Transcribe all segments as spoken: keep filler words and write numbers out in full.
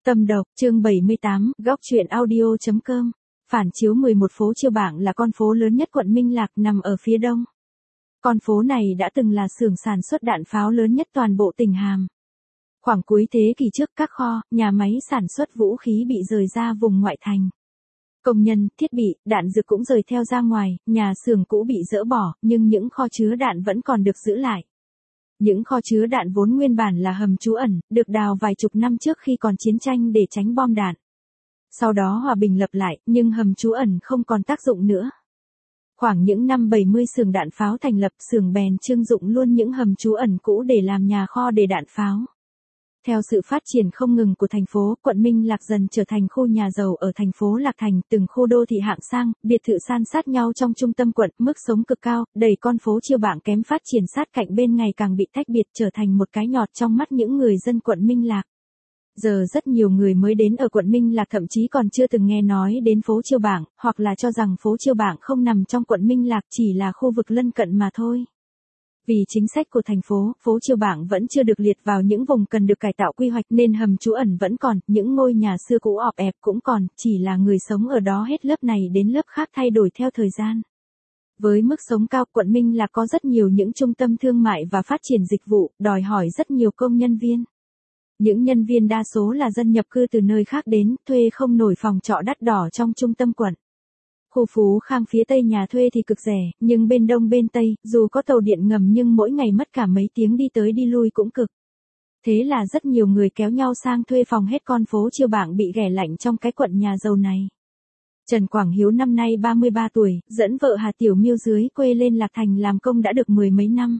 Tâm độc, chương bảy mươi tám, góc truyện audio.com. Phản chiếu mười một phố Chiêu Bảng là con phố lớn nhất quận Minh Lạc nằm ở phía đông. Con phố này đã từng là xưởng sản xuất đạn pháo lớn nhất toàn bộ tỉnh Hàm. Khoảng cuối thế kỷ trước, các kho, nhà máy sản xuất vũ khí bị rời ra vùng ngoại thành. Công nhân, thiết bị, đạn dược cũng rời theo ra ngoài, nhà xưởng cũ bị dỡ bỏ, nhưng những kho chứa đạn vẫn còn được giữ lại. Những kho chứa đạn vốn nguyên bản là hầm trú ẩn, được đào vài chục năm trước khi còn chiến tranh để tránh bom đạn. Sau đó hòa bình lập lại, nhưng hầm trú ẩn không còn tác dụng nữa. Khoảng những năm bảy mươi xưởng đạn pháo thành lập, xưởng bèn trưng dụng luôn những hầm trú ẩn cũ để làm nhà kho để đạn pháo. Theo sự phát triển không ngừng của thành phố, quận Minh Lạc dần trở thành khu nhà giàu ở thành phố Lạc Thành, từng khu đô thị hạng sang, biệt thự san sát nhau trong trung tâm quận, mức sống cực cao, đẩy con phố Chiêu Bảng kém phát triển sát cạnh bên ngày càng bị tách biệt, trở thành một cái nhọt trong mắt những người dân quận Minh Lạc. Giờ rất nhiều người mới đến ở quận Minh Lạc thậm chí còn chưa từng nghe nói đến phố Chiêu Bảng, hoặc là cho rằng phố Chiêu Bảng không nằm trong quận Minh Lạc, chỉ là khu vực lân cận mà thôi. Vì chính sách của thành phố, phố Chiêu Bảng vẫn chưa được liệt vào những vùng cần được cải tạo quy hoạch nên hầm trú ẩn vẫn còn, những ngôi nhà xưa cũ ọp ẹp cũng còn, chỉ là người sống ở đó hết lớp này đến lớp khác thay đổi theo thời gian. Với mức sống cao, quận Minh Lạc có rất nhiều những trung tâm thương mại và phát triển dịch vụ, đòi hỏi rất nhiều công nhân viên. Những nhân viên đa số là dân nhập cư từ nơi khác đến, thuê không nổi phòng trọ đắt đỏ trong trung tâm quận. Khu Phú Khang phía tây nhà thuê thì cực rẻ, nhưng bên đông bên tây, dù có tàu điện ngầm nhưng mỗi ngày mất cả mấy tiếng đi tới đi lui cũng cực. Thế là rất nhiều người kéo nhau sang thuê phòng hết con phố Chiêu Bảng bị ghẻ lạnh trong cái quận nhà giàu này. Trần Quảng Hiếu năm nay ba mươi ba tuổi, dẫn vợ Hà Tiểu Miêu dưới quê lên Lạc Thành làm công đã được mười mấy năm.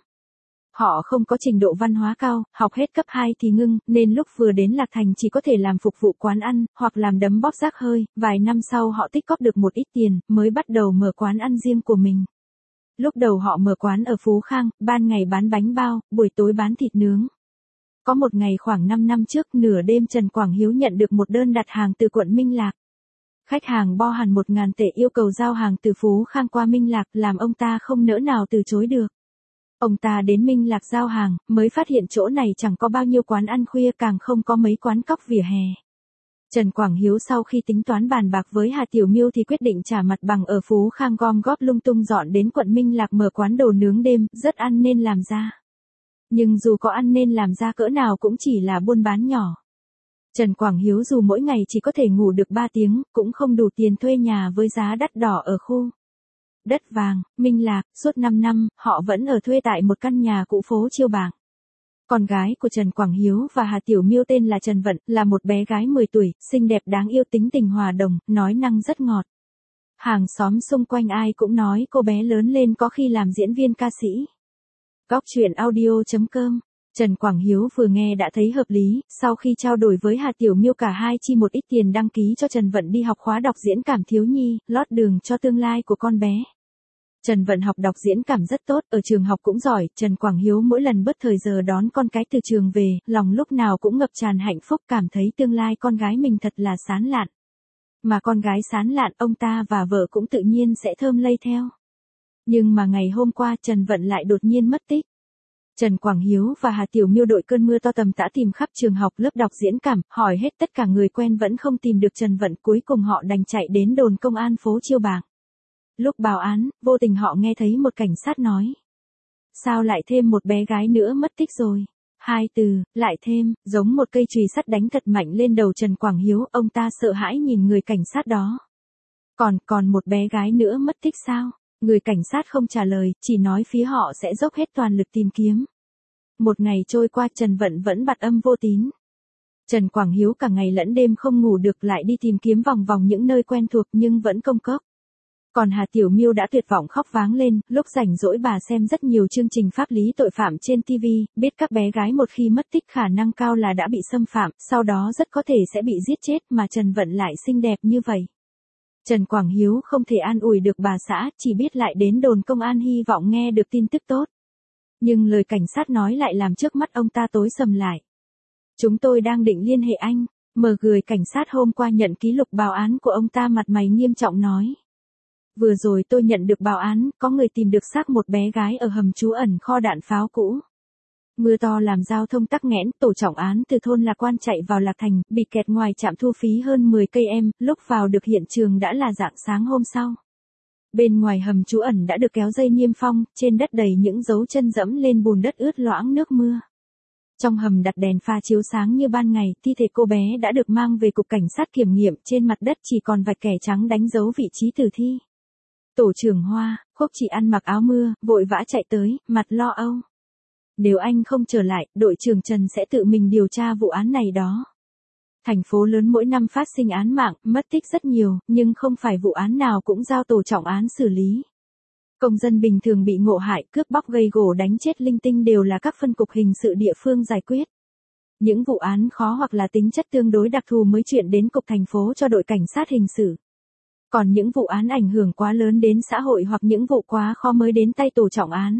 Họ không có trình độ văn hóa cao, học hết cấp hai thì ngưng, nên lúc vừa đến Lạc Thành chỉ có thể làm phục vụ quán ăn, hoặc làm đấm bóp rác hơi, vài năm sau họ tích cóp được một ít tiền, mới bắt đầu mở quán ăn riêng của mình. Lúc đầu họ mở quán ở Phú Khang, ban ngày bán bánh bao, buổi tối bán thịt nướng. Có một ngày khoảng năm năm trước, nửa đêm Trần Quảng Hiếu nhận được một đơn đặt hàng từ quận Minh Lạc. Khách hàng bo hẳn một ngàn tệ yêu cầu giao hàng từ Phú Khang qua Minh Lạc, làm ông ta không nỡ nào từ chối được. Ông ta đến Minh Lạc giao hàng, mới phát hiện chỗ này chẳng có bao nhiêu quán ăn khuya, càng không có mấy quán cóc vỉa hè. Trần Quảng Hiếu sau khi tính toán bàn bạc với Hà Tiểu Miêu thì quyết định trả mặt bằng ở Phú Khang gom góp lung tung dọn đến quận Minh Lạc mở quán đồ nướng đêm, rất ăn nên làm ra. Nhưng dù có ăn nên làm ra cỡ nào cũng chỉ là buôn bán nhỏ. Trần Quảng Hiếu dù mỗi ngày chỉ có thể ngủ được ba tiếng, cũng không đủ tiền thuê nhà với giá đắt đỏ ở khu Đất Vàng, Minh Lạc. Suốt năm năm, họ vẫn ở thuê tại một căn nhà cũ phố Chiêu Bảng. Con gái của Trần Quảng Hiếu và Hà Tiểu Miêu tên là Trần Vận, là một bé gái mười tuổi, xinh đẹp đáng yêu, tính tình hòa đồng, nói năng rất ngọt. Hàng xóm xung quanh ai cũng nói cô bé lớn lên có khi làm diễn viên ca sĩ. Góc truyện audio.com. Trần Quảng Hiếu vừa nghe đã thấy hợp lý, sau khi trao đổi với Hà Tiểu Miêu cả hai chi một ít tiền đăng ký cho Trần Vận đi học khóa đọc diễn cảm thiếu nhi, lót đường cho tương lai của con bé. Trần Vận học đọc diễn cảm rất tốt, ở trường học cũng giỏi, Trần Quảng Hiếu mỗi lần bớt thời giờ đón con cái từ trường về, lòng lúc nào cũng ngập tràn hạnh phúc, cảm thấy tương lai con gái mình thật là sáng lạn. Mà con gái sáng lạn, ông ta và vợ cũng tự nhiên sẽ thơm lây theo. Nhưng mà ngày hôm qua Trần Vận lại đột nhiên mất tích. Trần Quảng Hiếu và Hà Tiểu Miêu đội cơn mưa to tầm tã tìm khắp trường học, lớp đọc diễn cảm, hỏi hết tất cả người quen vẫn không tìm được Trần Vận, cuối cùng họ đành chạy đến đồn công an phố Chiêu Bảng. Lúc báo án, vô tình họ nghe thấy một cảnh sát nói: "Sao lại thêm một bé gái nữa mất tích rồi?" Hai từ, lại thêm, giống một cây chùy sắt đánh thật mạnh lên đầu Trần Quảng Hiếu, ông ta sợ hãi nhìn người cảnh sát đó. Còn, còn một bé gái nữa mất tích sao? Người cảnh sát không trả lời, chỉ nói phía họ sẽ dốc hết toàn lực tìm kiếm. Một ngày trôi qua, Trần Vận vẫn bặt âm vô tín. Trần Quảng Hiếu cả ngày lẫn đêm không ngủ được, lại đi tìm kiếm vòng vòng những nơi quen thuộc nhưng vẫn công cốc. Còn Hà Tiểu Miêu đã tuyệt vọng khóc váng lên, lúc rảnh rỗi bà xem rất nhiều chương trình pháp lý tội phạm trên ti vi, biết các bé gái một khi mất tích khả năng cao là đã bị xâm phạm, sau đó rất có thể sẽ bị giết chết, mà Trần Vận lại xinh đẹp như vậy. Trần Quảng Hiếu không thể an ủi được bà xã, chỉ biết lại đến đồn công an hy vọng nghe được tin tức tốt. Nhưng lời cảnh sát nói lại làm trước mắt ông ta tối sầm lại. "Chúng tôi đang định liên hệ anh." Mở gửi cảnh sát hôm qua nhận ký lục báo án của ông ta, mặt mày nghiêm trọng nói: "Vừa rồi tôi nhận được báo án, có người tìm được xác một bé gái ở hầm trú ẩn kho đạn pháo cũ. Mưa to làm giao thông tắc nghẽn, tổ trọng án từ thôn Lạc Quan chạy vào Lạc Thành, bị kẹt ngoài trạm thu phí hơn mười cây em, lúc vào được hiện trường đã là rạng sáng hôm sau. Bên ngoài hầm trú ẩn đã được kéo dây niêm phong, trên đất đầy những dấu chân dẫm lên bùn đất ướt loãng nước mưa. Trong hầm đặt đèn pha chiếu sáng như ban ngày, thi thể cô bé đã được mang về cục cảnh sát kiểm nghiệm, trên mặt đất chỉ còn vạch kẻ trắng đánh dấu vị trí tử thi. Tổ trưởng Hoa, Khúc Chỉ ăn mặc áo mưa, vội vã chạy tới, mặt lo âu. Nếu anh không trở lại, đội trưởng Trần sẽ tự mình điều tra vụ án này đó. Thành phố lớn mỗi năm phát sinh án mạng, mất tích rất nhiều, nhưng không phải vụ án nào cũng giao tổ trọng án xử lý. Công dân bình thường bị ngộ hại, cướp bóc gây gổ đánh chết linh tinh đều là các phân cục hình sự địa phương giải quyết. Những vụ án khó hoặc là tính chất tương đối đặc thù mới chuyển đến cục thành phố cho đội cảnh sát hình sự. Còn những vụ án ảnh hưởng quá lớn đến xã hội hoặc những vụ quá khó mới đến tay tổ trọng án.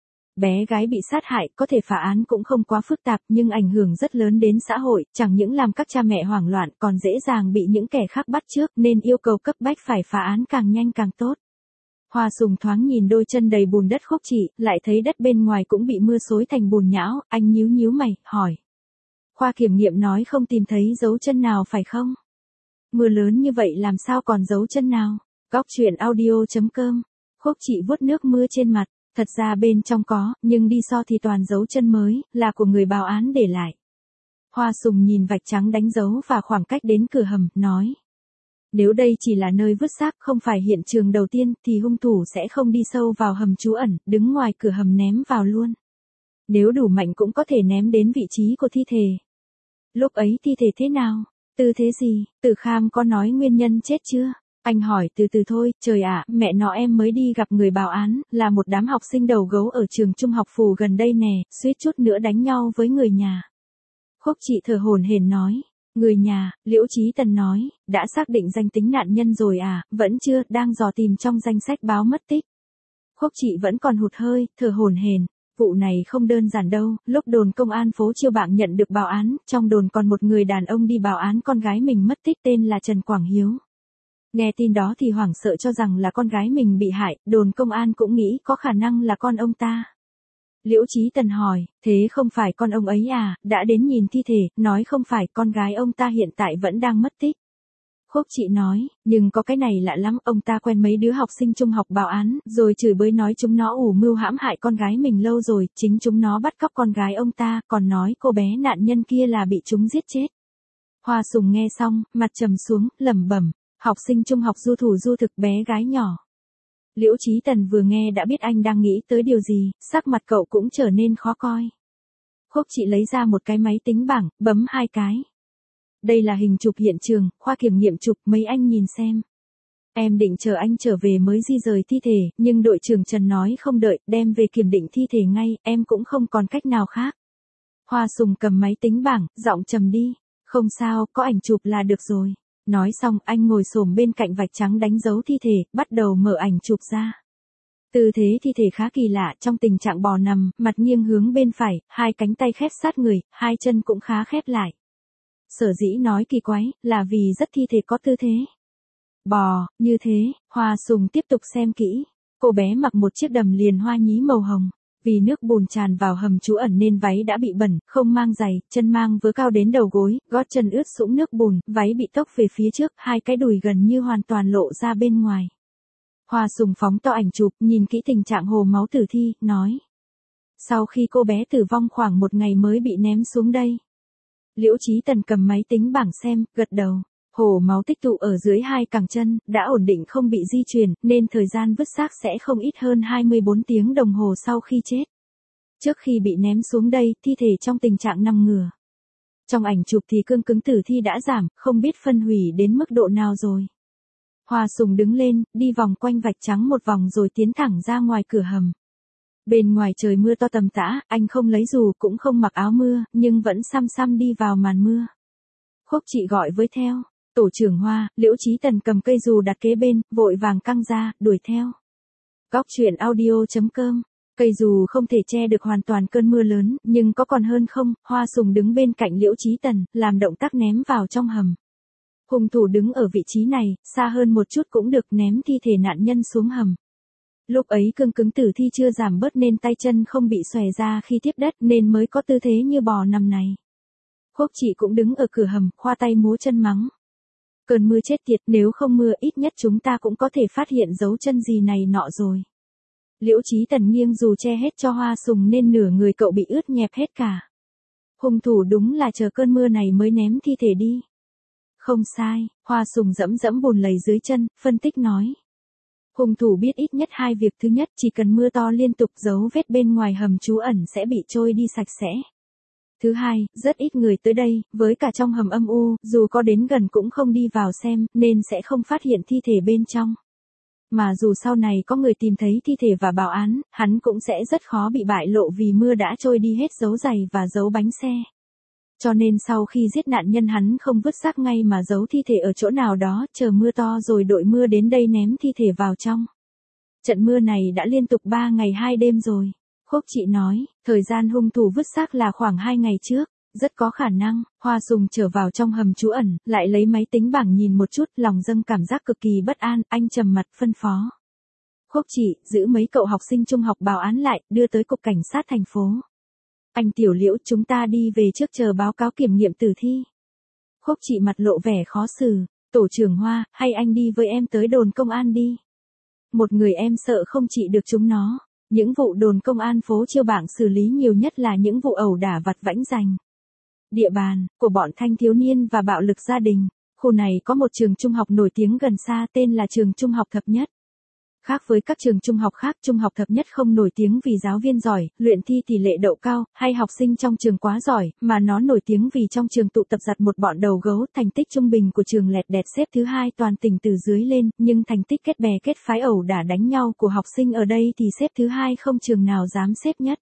Bé gái bị sát hại, có thể phá án cũng không quá phức tạp nhưng ảnh hưởng rất lớn đến xã hội, chẳng những làm các cha mẹ hoảng loạn còn dễ dàng bị những kẻ khác bắt chước nên yêu cầu cấp bách phải phá án càng nhanh càng tốt. Hoa Sùng thoáng nhìn đôi chân đầy bùn đất Khúc Chỉ, lại thấy đất bên ngoài cũng bị mưa xối thành bùn nhão, anh nhíu nhíu mày, hỏi. Khoa kiểm nghiệm nói không tìm thấy dấu chân nào phải không? Mưa lớn như vậy làm sao còn dấu chân nào? Góc truyện audio chấm com. Khúc Chỉ vuốt nước mưa trên mặt. Thật ra bên trong có, nhưng đi so thì toàn dấu chân mới, là của người báo án để lại. Hoa Sùng nhìn vạch trắng đánh dấu và khoảng cách đến cửa hầm, nói. Nếu đây chỉ là nơi vứt xác không phải hiện trường đầu tiên thì hung thủ sẽ không đi sâu vào hầm trú ẩn, đứng ngoài cửa hầm ném vào luôn. Nếu đủ mạnh cũng có thể ném đến vị trí của thi thể. Lúc ấy thi thể thế nào? Tư thế gì? Tử Kham có nói nguyên nhân chết chưa? Anh hỏi từ từ thôi, trời ạ, mẹ nó em mới đi gặp người báo án, là một đám học sinh đầu gấu ở trường trung học phù gần đây nè, suýt chút nữa đánh nhau với người nhà. Khúc Chỉ thở hổn hển nói, người nhà, Liễu Chí Tần nói, đã xác định danh tính nạn nhân rồi à, vẫn chưa, đang dò tìm trong danh sách báo mất tích. Khúc Chỉ vẫn còn hụt hơi, thở hổn hển. Vụ này không đơn giản đâu, lúc đồn công an phố Chiêu Bạng nhận được báo án, trong đồn còn một người đàn ông đi báo án con gái mình mất tích tên là Trần Quảng Hiếu. Nghe tin đó thì hoảng sợ cho rằng là con gái mình bị hại, đồn công an cũng nghĩ có khả năng là con ông ta. Liễu Chí Tần hỏi, thế không phải con ông ấy à, đã đến nhìn thi thể, nói không phải con gái ông ta hiện tại vẫn đang mất tích. Khúc Chỉ nói, nhưng có cái này lạ lắm, ông ta quen mấy đứa học sinh trung học báo án, rồi chửi bới nói chúng nó ủ mưu hãm hại con gái mình lâu rồi, chính chúng nó bắt cóc con gái ông ta, còn nói cô bé nạn nhân kia là bị chúng giết chết. Hoa Sùng nghe xong, mặt trầm xuống, lẩm bẩm. Học sinh trung học du thủ du thực bé gái nhỏ. Liễu Chí Tần vừa nghe đã biết anh đang nghĩ tới điều gì, sắc mặt cậu cũng trở nên khó coi. Khúc Chỉ lấy ra một cái máy tính bảng, bấm hai cái. Đây là hình chụp hiện trường, khoa kiểm nghiệm chụp, mấy anh nhìn xem. Em định chờ anh trở về mới di rời thi thể, nhưng đội trưởng Trần nói không đợi, đem về kiểm định thi thể ngay, em cũng không còn cách nào khác. Hoa Sùng cầm máy tính bảng, giọng trầm đi. Không sao, có ảnh chụp là được rồi. Nói xong anh ngồi xổm bên cạnh vạch trắng đánh dấu thi thể, bắt đầu mở ảnh chụp ra. Tư thế thi thể khá kỳ lạ, trong tình trạng bò nằm, mặt nghiêng hướng bên phải, hai cánh tay khép sát người, hai chân cũng khá khép lại. Sở dĩ nói kỳ quái, là vì rất thi thể có tư thế bò, như thế. Hoa Sùng tiếp tục xem kỹ. Cô bé mặc một chiếc đầm liền hoa nhí màu hồng. Vì nước bùn tràn vào hầm trú ẩn nên váy đã bị bẩn, không mang giày, chân mang vớ cao đến đầu gối, gót chân ướt sũng nước bùn, váy bị tốc về phía trước, hai cái đùi gần như hoàn toàn lộ ra bên ngoài. Hoa Sùng phóng to ảnh chụp, nhìn kỹ tình trạng hồ máu tử thi, nói. Sau khi cô bé tử vong khoảng một ngày mới bị ném xuống đây. Liễu Chí Tần cầm máy tính bảng xem, gật đầu. Hồ máu tích tụ ở dưới hai cẳng chân, đã ổn định không bị di chuyển, nên thời gian vứt xác sẽ không ít hơn hai mươi bốn tiếng đồng hồ sau khi chết. Trước khi bị ném xuống đây, thi thể trong tình trạng nằm ngửa. Trong ảnh chụp thì cương cứng tử thi đã giảm, không biết phân hủy đến mức độ nào rồi. Hoa Sùng đứng lên, đi vòng quanh vạch trắng một vòng rồi tiến thẳng ra ngoài cửa hầm. Bên ngoài trời mưa to tầm tã, anh không lấy dù cũng không mặc áo mưa, nhưng vẫn xăm xăm đi vào màn mưa. Khúc Chỉ gọi với theo. Tổ trưởng Hoa, Liễu Chí Tần cầm cây dù đặt kế bên, vội vàng căng ra, đuổi theo. Góc truyện audio chấm com. Cây dù không thể che được hoàn toàn cơn mưa lớn, nhưng có còn hơn không. Hoa Sùng đứng bên cạnh Liễu Chí Tần, làm động tác ném vào trong hầm. Hung thủ đứng ở vị trí này, xa hơn một chút cũng được, ném thi thể nạn nhân xuống hầm. Lúc ấy cương cứng tử thi chưa giảm bớt nên tay chân không bị xòe ra khi tiếp đất nên mới có tư thế như bò nằm này. Khúc Chị cũng đứng ở cửa hầm, khoa tay múa chân mắng. Cơn mưa chết tiệt, nếu không mưa ít nhất chúng ta cũng có thể phát hiện dấu chân gì này nọ rồi. Liễu Chí Tần nghiêng dù che hết cho Hoa Sùng nên nửa người cậu bị ướt nhẹp hết cả. Hung thủ đúng là chờ cơn mưa này mới ném thi thể đi. Không sai, Hoa Sùng dẫm dẫm bùn lầy dưới chân, phân tích nói. Hung thủ biết ít nhất hai việc. Thứ nhất, chỉ cần mưa to liên tục dấu vết bên ngoài hầm trú ẩn sẽ bị trôi đi sạch sẽ. Thứ hai, rất ít người tới đây, với cả trong hầm âm u, dù có đến gần cũng không đi vào xem, nên sẽ không phát hiện thi thể bên trong. Mà dù sau này có người tìm thấy thi thể và báo án, hắn cũng sẽ rất khó bị bại lộ vì mưa đã trôi đi hết dấu giày và dấu bánh xe. Cho nên sau khi giết nạn nhân hắn không vứt xác ngay mà giấu thi thể ở chỗ nào đó, chờ mưa to rồi đội mưa đến đây ném thi thể vào trong. Trận mưa này đã liên tục ba ngày hai đêm rồi. Khúc Chị nói, thời gian hung thủ vứt xác là khoảng hai ngày trước, rất có khả năng. Hoa Sùng trở vào trong hầm trú ẩn, lại lấy máy tính bảng nhìn một chút, lòng dâng cảm giác cực kỳ bất an, anh trầm mặt phân phó. Khúc Chị, giữ mấy cậu học sinh trung học báo án lại, đưa tới cục cảnh sát thành phố. Anh Tiểu Liễu, chúng ta đi về trước chờ báo cáo kiểm nghiệm tử thi. Khúc Chị mặt lộ vẻ khó xử, tổ trưởng Hoa, hay anh đi với em tới đồn công an đi. Một người em sợ không trị được chúng nó. Những vụ đồn công an phố Chiêu Bảng xử lý nhiều nhất là những vụ ẩu đả vặt vãnh giành địa bàn của bọn thanh thiếu niên và bạo lực gia đình. Khu này có một trường trung học nổi tiếng gần xa tên là trường Trung học Thập Nhất. Khác với các trường trung học khác, Trung học Thập Nhất không nổi tiếng vì giáo viên giỏi, luyện thi tỷ lệ đậu cao, hay học sinh trong trường quá giỏi, mà nó nổi tiếng vì trong trường tụ tập giặt một bọn đầu gấu. Thành tích trung bình của trường lẹt đẹt xếp thứ hai toàn tỉnh từ dưới lên, nhưng thành tích kết bè kết phái ẩu đả đánh nhau của học sinh ở đây thì xếp thứ hai, không trường nào dám xếp nhất.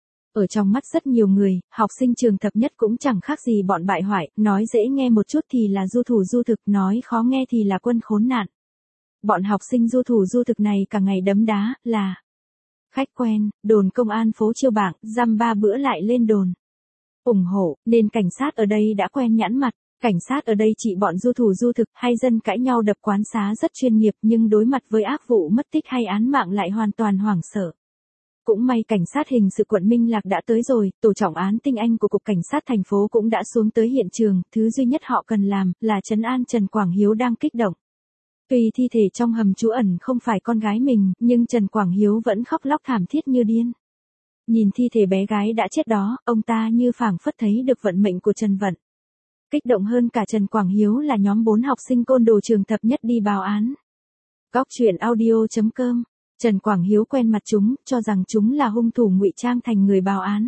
Ở trong mắt rất nhiều người, học sinh trường Thập Nhất cũng chẳng khác gì bọn bại hoại, nói dễ nghe một chút thì là du thủ du thực, nói khó nghe thì là quân khốn nạn. Bọn học sinh du thủ du thực này cả ngày đấm đá, là khách quen, đồn công an phố Chiêu Bảng, dăm ba bữa lại lên đồn. Ủng hộ, nên cảnh sát ở đây đã quen nhãn mặt. Cảnh sát ở đây trị bọn du thủ du thực hay dân cãi nhau đập quán xá rất chuyên nghiệp, nhưng đối mặt với ác vụ mất tích hay án mạng lại hoàn toàn hoảng sợ. Cũng may cảnh sát hình sự quận Minh Lạc đã tới rồi, tổ trọng án tinh anh của cục cảnh sát thành phố cũng đã xuống tới hiện trường, thứ duy nhất họ cần làm là trấn an Trần Quảng Hiếu đang kích động. Tuy thi thể trong hầm trú ẩn không phải con gái mình, nhưng Trần Quảng Hiếu vẫn khóc lóc thảm thiết như điên. Nhìn thi thể bé gái đã chết đó, ông ta như phảng phất thấy được vận mệnh của Trần Vận. Kích động hơn cả Trần Quảng Hiếu là nhóm bốn học sinh côn đồ trường Thập Nhất đi báo án. Góc truyện audio chấm com. Trần Quảng Hiếu quen mặt chúng, cho rằng chúng là hung thủ ngụy trang thành người báo án.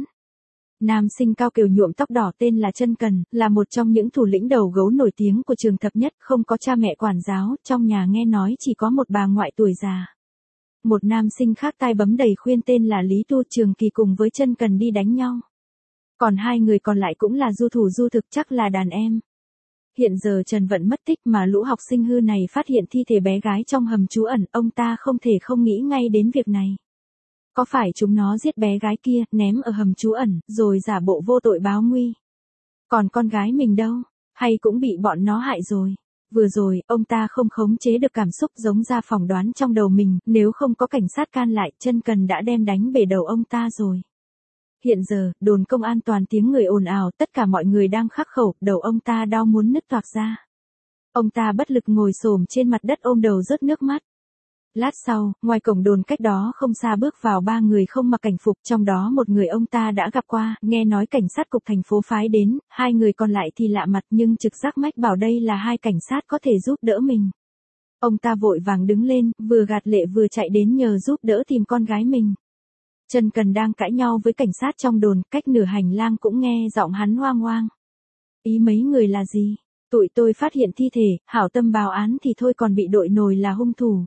Nam sinh cao kiều nhuộm tóc đỏ tên là Trân Cần, là một trong những thủ lĩnh đầu gấu nổi tiếng của trường Thập Nhất, không có cha mẹ quản giáo, trong nhà nghe nói chỉ có một bà ngoại tuổi già. Một nam sinh khác tai bấm đầy khuyên tên là Lý Tu, Trường Kỳ cùng với Trân Cần đi đánh nhau. Còn hai người còn lại cũng là du thủ du thực, chắc là đàn em. Hiện giờ Trần Vận mất tích mà lũ học sinh hư này phát hiện thi thể bé gái trong hầm trú ẩn, ông ta không thể không nghĩ ngay đến việc này. Có phải chúng nó giết bé gái kia, ném ở hầm trú ẩn, rồi giả bộ vô tội báo nguy? Còn con gái mình đâu? Hay cũng bị bọn nó hại rồi? Vừa rồi, ông ta không khống chế được cảm xúc, giống ra phỏng đoán trong đầu mình, nếu không có cảnh sát can lại, Trân Cần đã đem đánh bể đầu ông ta rồi. Hiện giờ, đồn công an toàn tiếng người ồn ào, tất cả mọi người đang khắc khẩu, đầu ông ta đau muốn nứt toạc ra. Ông ta bất lực ngồi xổm trên mặt đất ôm đầu rớt nước mắt. Lát sau, ngoài cổng đồn cách đó không xa bước vào ba người không mặc cảnh phục, trong đó một người ông ta đã gặp qua, nghe nói cảnh sát cục thành phố phái đến, hai người còn lại thì lạ mặt nhưng trực giác mách bảo đây là hai cảnh sát có thể giúp đỡ mình. Ông ta vội vàng đứng lên, vừa gạt lệ vừa chạy đến nhờ giúp đỡ tìm con gái mình. Trần Cần đang cãi nhau với cảnh sát trong đồn, cách nửa hành lang cũng nghe giọng hắn hoang hoang. Ý mấy người là gì? Tụi tôi phát hiện thi thể, hảo tâm báo án thì thôi còn bị đội nổi là hung thủ.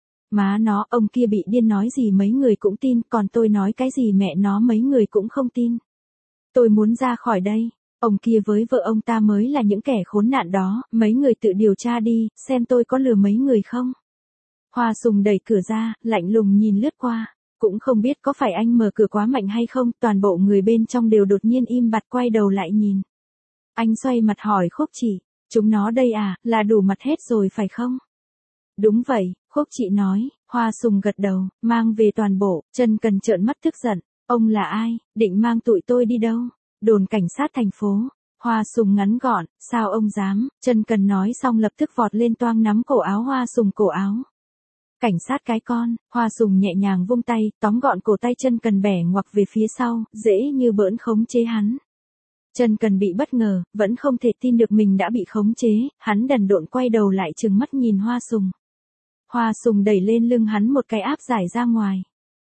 Má nó, ông kia bị điên nói gì mấy người cũng tin, còn tôi nói cái gì mẹ nó mấy người cũng không tin. Tôi muốn ra khỏi đây. Ông kia với vợ ông ta mới là những kẻ khốn nạn đó, mấy người tự điều tra đi, xem tôi có lừa mấy người không. Hoa Sùng đẩy cửa ra, lạnh lùng nhìn lướt qua. Cũng không biết có phải anh mở cửa quá mạnh hay không, toàn bộ người bên trong đều đột nhiên im bặt quay đầu lại nhìn. Anh xoay mặt hỏi Khúc Chỉ, chúng nó đây à, là đủ mặt hết rồi phải không? Đúng vậy, Khúc Trị nói. Hoa Sùng gật đầu, mang về toàn bộ. Trần Cần trợn mắt tức giận. Ông là ai, định mang tụi tôi đi đâu? Đồn cảnh sát thành phố. Hoa Sùng ngắn gọn, sao ông dám? Trần Cần nói xong lập tức vọt lên toang nắm cổ áo Hoa Sùng cổ áo. Cảnh sát cái con. Hoa Sùng nhẹ nhàng vung tay, tóm gọn cổ tay Trần Cần bẻ ngoặc về phía sau, dễ như bỡn khống chế hắn. Trần Cần bị bất ngờ, vẫn không thể tin được mình đã bị khống chế, hắn đần độn quay đầu lại trừng mắt nhìn Hoa Sùng. Hoa Sùng đẩy lên lưng hắn một cái áp giải ra ngoài.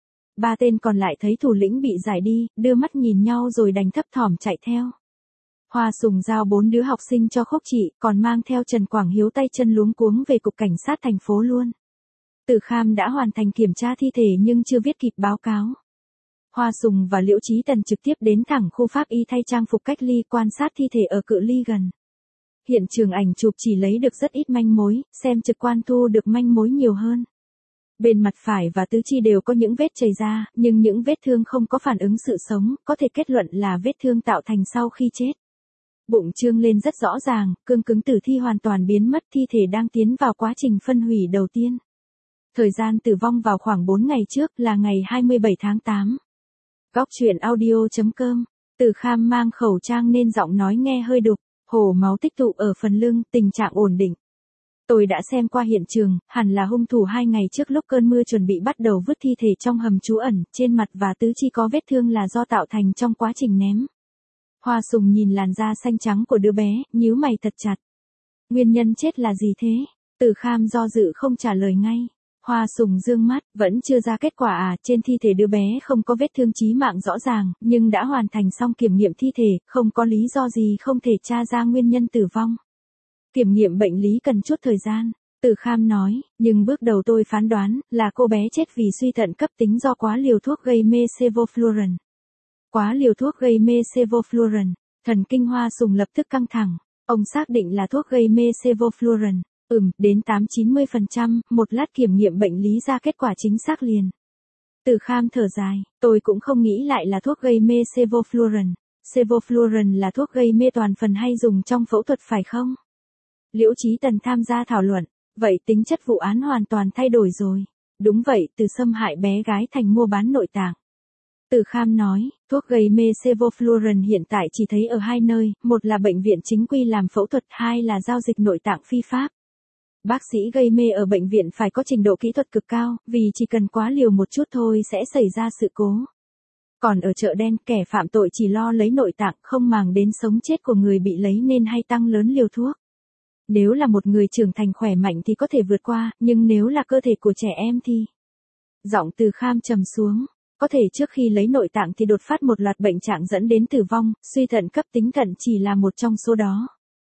Ba tên còn lại thấy thủ lĩnh bị giải đi, đưa mắt nhìn nhau rồi đành thấp thỏm chạy theo. Hoa Sùng giao bốn đứa học sinh cho Khúc Trị, còn mang theo Trần Quảng Hiếu tay chân luống cuống về cục cảnh sát thành phố luôn. Từ Kham đã hoàn thành kiểm tra thi thể nhưng chưa viết kịp báo cáo. Hoa Sùng và Liễu Chí Tần trực tiếp đến thẳng khu pháp y thay trang phục cách ly quan sát thi thể ở cự ly gần. Hiện trường ảnh chụp chỉ lấy được rất ít manh mối, xem trực quan thu được manh mối nhiều hơn. Bên mặt phải và tứ chi đều có những vết chảy ra, nhưng những vết thương không có phản ứng sự sống, có thể kết luận là vết thương tạo thành sau khi chết. Bụng trương lên rất rõ ràng, cương cứng tử thi hoàn toàn biến mất, thi thể đang tiến vào quá trình phân hủy đầu tiên. Thời gian tử vong vào khoảng bốn ngày trước là ngày hai mươi bảy tháng tám. Góc truyện audio chấm com. Từ Kham mang khẩu trang nên giọng nói nghe hơi đục, hổ máu tích tụ ở phần lưng, tình trạng ổn định. Tôi đã xem qua hiện trường, hẳn là hung thủ hai ngày trước lúc cơn mưa chuẩn bị bắt đầu vứt thi thể trong hầm trú ẩn, trên mặt và tứ chi có vết thương là do tạo thành trong quá trình ném. Hoa Sùng nhìn làn da xanh trắng của đứa bé, nhíu mày thật chặt. Nguyên nhân chết là gì thế? Từ Kham do dự không trả lời ngay. Hoa Sùng dương mắt, vẫn chưa ra kết quả à, trên thi thể đứa bé không có vết thương chí mạng rõ ràng, nhưng đã hoàn thành xong kiểm nghiệm thi thể, không có lý do gì không thể tra ra nguyên nhân tử vong. Kiểm nghiệm bệnh lý cần chút thời gian, Từ Kham nói, nhưng bước đầu tôi phán đoán là cô bé chết vì suy thận cấp tính do quá liều thuốc gây mê sevoflurane. Quá liều thuốc gây mê sevoflurane, thần kinh Hoa Sùng lập tức căng thẳng, ông xác định là thuốc gây mê sevoflurane. Ừm, đến tám đến chín mươi phần trăm, một lát kiểm nghiệm bệnh lý ra kết quả chính xác liền. Từ Kham thở dài, tôi cũng không nghĩ lại là thuốc gây mê sevoflurane. Sevoflurane là thuốc gây mê toàn phần hay dùng trong phẫu thuật phải không? Liễu Chí Tần tham gia thảo luận, vậy tính chất vụ án hoàn toàn thay đổi rồi. Đúng vậy, từ xâm hại bé gái thành mua bán nội tạng. Từ Kham nói, thuốc gây mê sevoflurane hiện tại chỉ thấy ở hai nơi, một là bệnh viện chính quy làm phẫu thuật, hai là giao dịch nội tạng phi pháp. Bác sĩ gây mê ở bệnh viện phải có trình độ kỹ thuật cực cao, vì chỉ cần quá liều một chút thôi sẽ xảy ra sự cố. Còn ở chợ đen, kẻ phạm tội chỉ lo lấy nội tạng, không màng đến sống chết của người bị lấy nên hay tăng lớn liều thuốc. Nếu là một người trưởng thành khỏe mạnh thì có thể vượt qua, nhưng nếu là cơ thể của trẻ em thì... Giọng Từ Kham trầm xuống, có thể trước khi lấy nội tạng thì đột phát một loạt bệnh trạng dẫn đến tử vong, suy thận cấp tính thận chỉ là một trong số đó.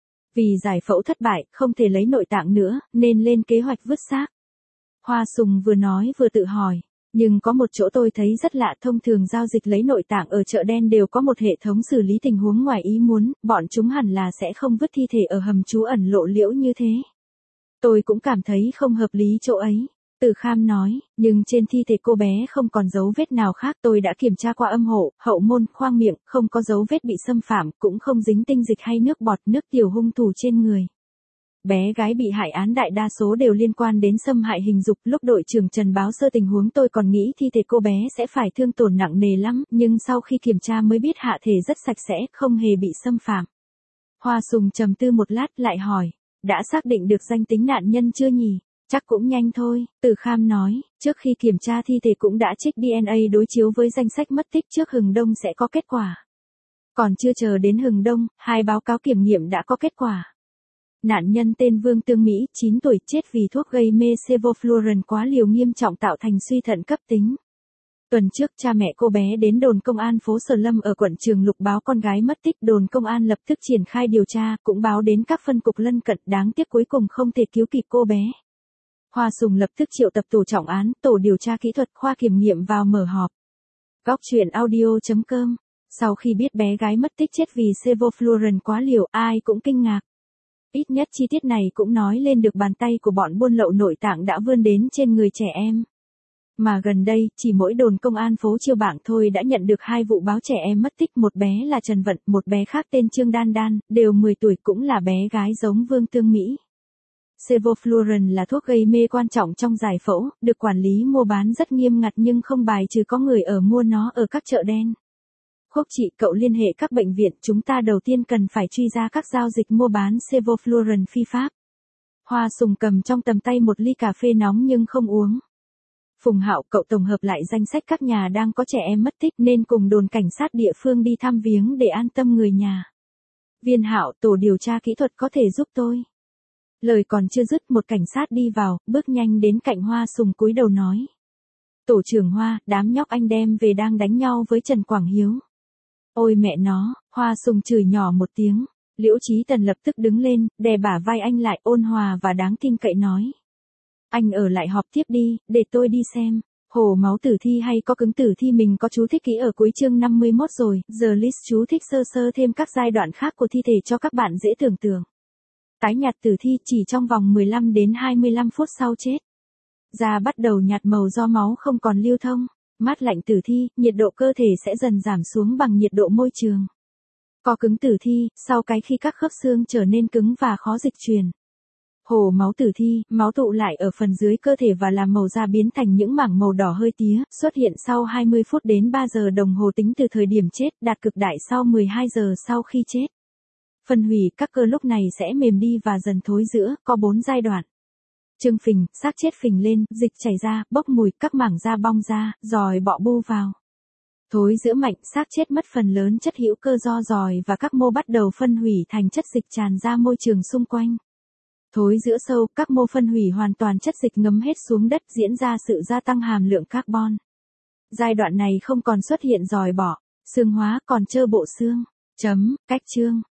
Vì giải phẫu thất bại, không thể lấy nội tạng nữa, nên lên kế hoạch vứt xác. Hoa Sùng vừa nói vừa tự hỏi, nhưng có một chỗ tôi thấy rất lạ, thông thường giao dịch lấy nội tạng ở chợ đen đều có một hệ thống xử lý tình huống ngoài ý muốn, bọn chúng hẳn là sẽ không vứt thi thể ở hầm trú ẩn lộ liễu như thế. Tôi cũng cảm thấy không hợp lý chỗ ấy. Từ Kham nói, nhưng trên thi thể cô bé không còn dấu vết nào khác, tôi đã kiểm tra qua âm hộ, hậu môn, khoang miệng, không có dấu vết bị xâm phạm, cũng không dính tinh dịch hay nước bọt, nước tiểu hung thủ trên người. Bé gái bị hại án đại đa số đều liên quan đến xâm hại hình dục, lúc đội trưởng Trần báo sơ tình huống tôi còn nghĩ thi thể cô bé sẽ phải thương tổn nặng nề lắm, nhưng sau khi kiểm tra mới biết hạ thể rất sạch sẽ, không hề bị xâm phạm. Hoa Sùng trầm tư một lát lại hỏi, đã xác định được danh tính nạn nhân chưa nhỉ? Chắc cũng nhanh thôi, Từ Kham nói, trước khi kiểm tra thi thể cũng đã trích đê en a đối chiếu với danh sách mất tích trước Hừng Đông sẽ có kết quả. Còn chưa chờ đến Hừng Đông, hai báo cáo kiểm nghiệm đã có kết quả. Nạn nhân tên Vương Tương Mỹ, chín tuổi, chết vì thuốc gây mê sevoflurane quá liều nghiêm trọng tạo thành suy thận cấp tính. Tuần trước cha mẹ cô bé đến đồn công an phố Sở Lâm ở quận Trường Lục báo con gái mất tích, đồn công an lập tức triển khai điều tra, cũng báo đến các phân cục lân cận, đáng tiếc cuối cùng không thể cứu kịp cô bé. Hoa Sùng lập tức triệu tập tổ trọng án, tổ điều tra kỹ thuật, khoa kiểm nghiệm vào mở họp. Góc truyện audio chấm com. Sau khi biết bé gái mất tích chết vì sevoflurane quá liều, ai cũng kinh ngạc. Ít nhất chi tiết này cũng nói lên được bàn tay của bọn buôn lậu nội tạng đã vươn đến trên người trẻ em. Mà gần đây, chỉ mỗi đồn công an phố Chiêu Bảng thôi đã nhận được hai vụ báo trẻ em mất tích, một bé là Trần Vận, một bé khác tên Trương Đan Đan, đều mười tuổi, cũng là bé gái giống Vương Tương Mỹ. Sevoflurane là thuốc gây mê quan trọng trong giải phẫu, được quản lý mua bán rất nghiêm ngặt nhưng không bài trừ có người ở mua nó ở các chợ đen. Khúc chị, cậu liên hệ các bệnh viện, chúng ta đầu tiên cần phải truy ra các giao dịch mua bán Sevoflurane phi pháp. Hoa Sùng cầm trong tầm tay một ly cà phê nóng nhưng không uống. Phùng Hạo, cậu tổng hợp lại danh sách các nhà đang có trẻ em mất tích nên cùng đồn cảnh sát địa phương đi thăm viếng để an tâm người nhà. Viên Hạo, tổ điều tra kỹ thuật có thể giúp tôi. Lời còn chưa dứt, một cảnh sát đi vào, bước nhanh đến cạnh Hoa Sùng cúi đầu nói. Tổ trưởng Hoa, đám nhóc anh đem về đang đánh nhau với Trần Quảng Hiếu. Ôi mẹ nó, Hoa Sùng chửi nhỏ một tiếng. Liễu Chí Tần lập tức đứng lên, đè bả vai anh lại, ôn hòa và đáng tin cậy nói. Anh ở lại họp tiếp đi, để tôi đi xem. Hồ máu tử thi hay có cứng tử thi mình có chú thích kỹ ở cuối chương năm mươi mốt rồi, giờ list chú thích sơ sơ thêm các giai đoạn khác của thi thể cho các bạn dễ tưởng tượng. Tái nhạt tử thi chỉ trong vòng mười lăm đến hai mươi lăm phút sau chết. Da bắt đầu nhạt màu do máu không còn lưu thông. Mát lạnh tử thi, nhiệt độ cơ thể sẽ dần giảm xuống bằng nhiệt độ môi trường. Co cứng tử thi, sau cái khi các khớp xương trở nên cứng và khó dịch chuyển. Hồ máu tử thi, máu tụ lại ở phần dưới cơ thể và làm màu da biến thành những mảng màu đỏ hơi tía, xuất hiện sau hai mươi phút đến ba giờ đồng hồ tính từ thời điểm chết, đạt cực đại sau mười hai giờ sau khi chết. Phân hủy, các cơ lúc này sẽ mềm đi và dần thối rữa, có bốn giai đoạn. Trương phình, xác chết phình lên, dịch chảy ra, bốc mùi, các mảng da bong ra, giòi bọ bu vào. Thối rữa mạnh, xác chết mất phần lớn chất hữu cơ do giòi và các mô bắt đầu phân hủy thành chất dịch tràn ra môi trường xung quanh. Thối rữa sâu, các mô phân hủy hoàn toàn chất dịch ngấm hết xuống đất, diễn ra sự gia tăng hàm lượng carbon. Giai đoạn này không còn xuất hiện giòi bọ, xương hóa, còn trơ bộ xương. Chấm, cách chương.